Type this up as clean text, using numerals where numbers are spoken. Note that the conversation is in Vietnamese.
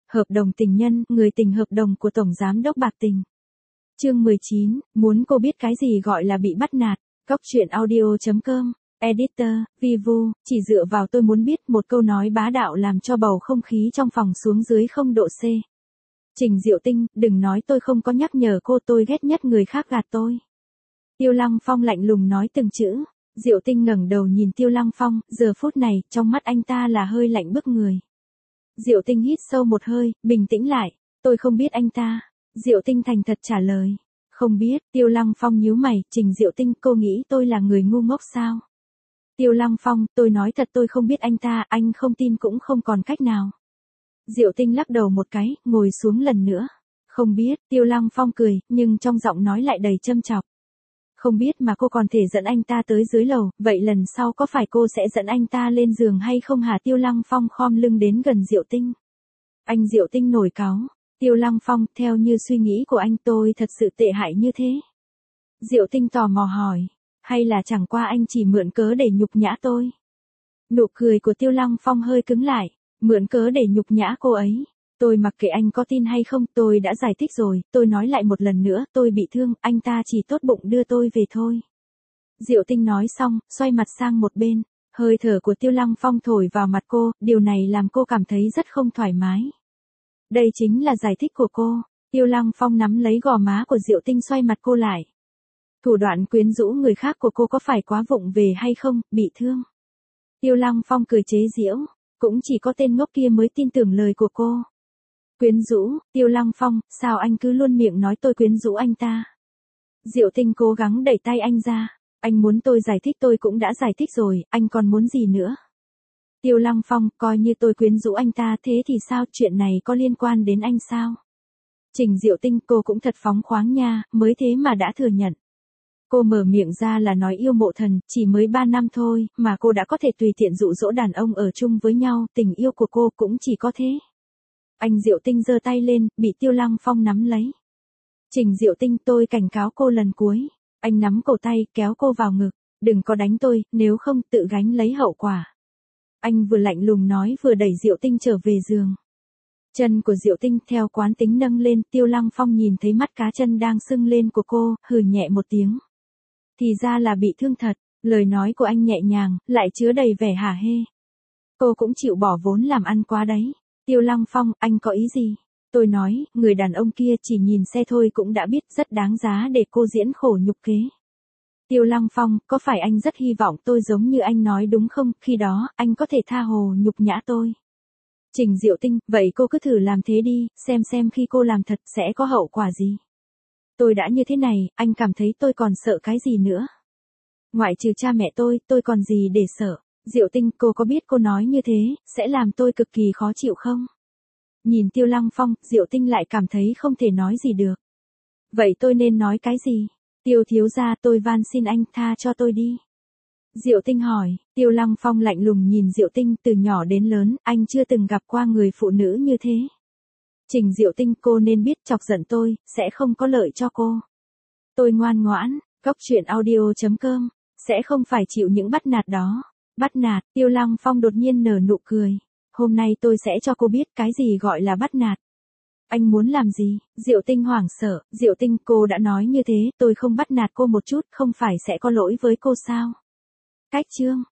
Hợp đồng tình nhân, người tình hợp đồng của Tổng Giám đốc Bạc Tình. Chương 19, muốn cô biết cái gì gọi là bị bắt nạt. Cóc truyện audio.com. Editor, Vivu, chỉ dựa vào tôi muốn biết một câu nói bá đạo làm cho bầu không khí trong phòng xuống dưới 0 độ C. Trình Diệu Tinh, đừng nói tôi không có nhắc nhở cô, tôi ghét nhất người khác gạt tôi. Tiêu Lăng Phong lạnh lùng nói từng chữ. Diệu Tinh ngẩng đầu nhìn Tiêu Lăng Phong, giờ phút này, trong mắt anh ta là hơi lạnh bức người. Diệu Tinh hít sâu một hơi, bình tĩnh lại. Tôi không biết anh ta. Diệu Tinh thành thật trả lời. Không biết. Tiêu Lăng Phong nhíu mày. Trình Diệu Tinh, cô nghĩ tôi là người ngu ngốc sao? Tiêu Lăng Phong, tôi nói thật tôi không biết anh ta, anh không tin cũng không còn cách nào. Diệu Tinh lắc đầu một cái, ngồi xuống lần nữa. Không biết. Tiêu Lăng Phong cười, nhưng trong giọng nói lại đầy châm chọc. Không biết mà cô còn thể dẫn anh ta tới dưới lầu, vậy lần sau có phải cô sẽ dẫn anh ta lên giường hay không hả? Tiêu Lăng Phong khom lưng đến gần Diệu Tinh. Anh Diệu Tinh nổi cáu. Tiêu Lăng Phong, theo như suy nghĩ của anh tôi thật sự tệ hại như thế. Diệu Tinh tò mò hỏi, hay là chẳng qua anh chỉ mượn cớ để nhục nhã tôi? Nụ cười của Tiêu Lăng Phong hơi cứng lại, mượn cớ để nhục nhã cô ấy. Tôi mặc kệ anh có tin hay không, tôi đã giải thích rồi, tôi nói lại một lần nữa, tôi bị thương, anh ta chỉ tốt bụng đưa tôi về thôi. Diệu Tinh nói xong, xoay mặt sang một bên, hơi thở của Tiêu Lăng Phong thổi vào mặt cô, điều này làm cô cảm thấy rất không thoải mái. Đây chính là giải thích của cô. Tiêu Lăng Phong nắm lấy gò má của Diệu Tinh xoay mặt cô lại. Thủ đoạn quyến rũ người khác của cô có phải quá vụng về hay không, bị thương? Tiêu Lăng Phong cười chế giễu, cũng chỉ có tên ngốc kia mới tin tưởng lời của cô. Quyến rũ, Tiêu Lăng Phong, sao anh cứ luôn miệng nói tôi quyến rũ anh ta? Diệu Tinh cố gắng đẩy tay anh ra. Anh muốn tôi giải thích tôi cũng đã giải thích rồi, anh còn muốn gì nữa? Tiêu Lăng Phong, coi như tôi quyến rũ anh ta thế thì sao, chuyện này có liên quan đến anh sao? Trình Diệu Tinh, cô cũng thật phóng khoáng nha, mới thế mà đã thừa nhận. Cô mở miệng ra là nói yêu Mộ Thần, chỉ mới 3 năm thôi, mà cô đã có thể tùy tiện dụ dỗ đàn ông ở chung với nhau, tình yêu của cô cũng chỉ có thế. Anh Diệu Tinh giơ tay lên, bị Tiêu Lăng Phong nắm lấy. Trình Diệu Tinh, tôi cảnh cáo cô lần cuối. Anh nắm cổ tay, kéo cô vào ngực. Đừng có đánh tôi, nếu không tự gánh lấy hậu quả. Anh vừa lạnh lùng nói vừa đẩy Diệu Tinh trở về giường. Chân của Diệu Tinh theo quán tính nâng lên, Tiêu Lăng Phong nhìn thấy mắt cá chân đang sưng lên của cô, hừ nhẹ một tiếng. Thì ra là bị thương thật, lời nói của anh nhẹ nhàng, lại chứa đầy vẻ hả hê. Cô cũng chịu bỏ vốn làm ăn quá đấy. Tiêu Lăng Phong, anh có ý gì? Tôi nói, người đàn ông kia chỉ nhìn xe thôi cũng đã biết rất đáng giá để cô diễn khổ nhục kế. Tiêu Lăng Phong, có phải anh rất hy vọng tôi giống như anh nói đúng không? Khi đó, anh có thể tha hồ nhục nhã tôi. Trình Diệu Tinh, vậy cô cứ thử làm thế đi, xem khi cô làm thật sẽ có hậu quả gì. Tôi đã như thế này, anh cảm thấy tôi còn sợ cái gì nữa? Ngoại trừ cha mẹ tôi còn gì để sợ? Diệu Tinh, cô có biết cô nói như thế, sẽ làm tôi cực kỳ khó chịu không? Nhìn Tiêu Lăng Phong, Diệu Tinh lại cảm thấy không thể nói gì được. Vậy tôi nên nói cái gì? Tiêu thiếu gia, tôi van xin anh tha cho tôi đi. Diệu Tinh hỏi. Tiêu Lăng Phong lạnh lùng nhìn Diệu Tinh, từ nhỏ đến lớn, anh chưa từng gặp qua người phụ nữ như thế. Trình Diệu Tinh, cô nên biết chọc giận tôi, sẽ không có lợi cho cô. Tôi ngoan ngoãn, Cóc truyện audio.com, sẽ không phải chịu những bắt nạt đó. Bắt nạt, Tiêu Lăng Phong đột nhiên nở nụ cười. Hôm nay tôi sẽ cho cô biết cái gì gọi là bắt nạt. Anh muốn làm gì? Diệu Tinh hoảng sợ. Diệu Tinh, cô đã nói như thế, tôi không bắt nạt cô một chút, không phải sẽ có lỗi với cô sao? Cách chương.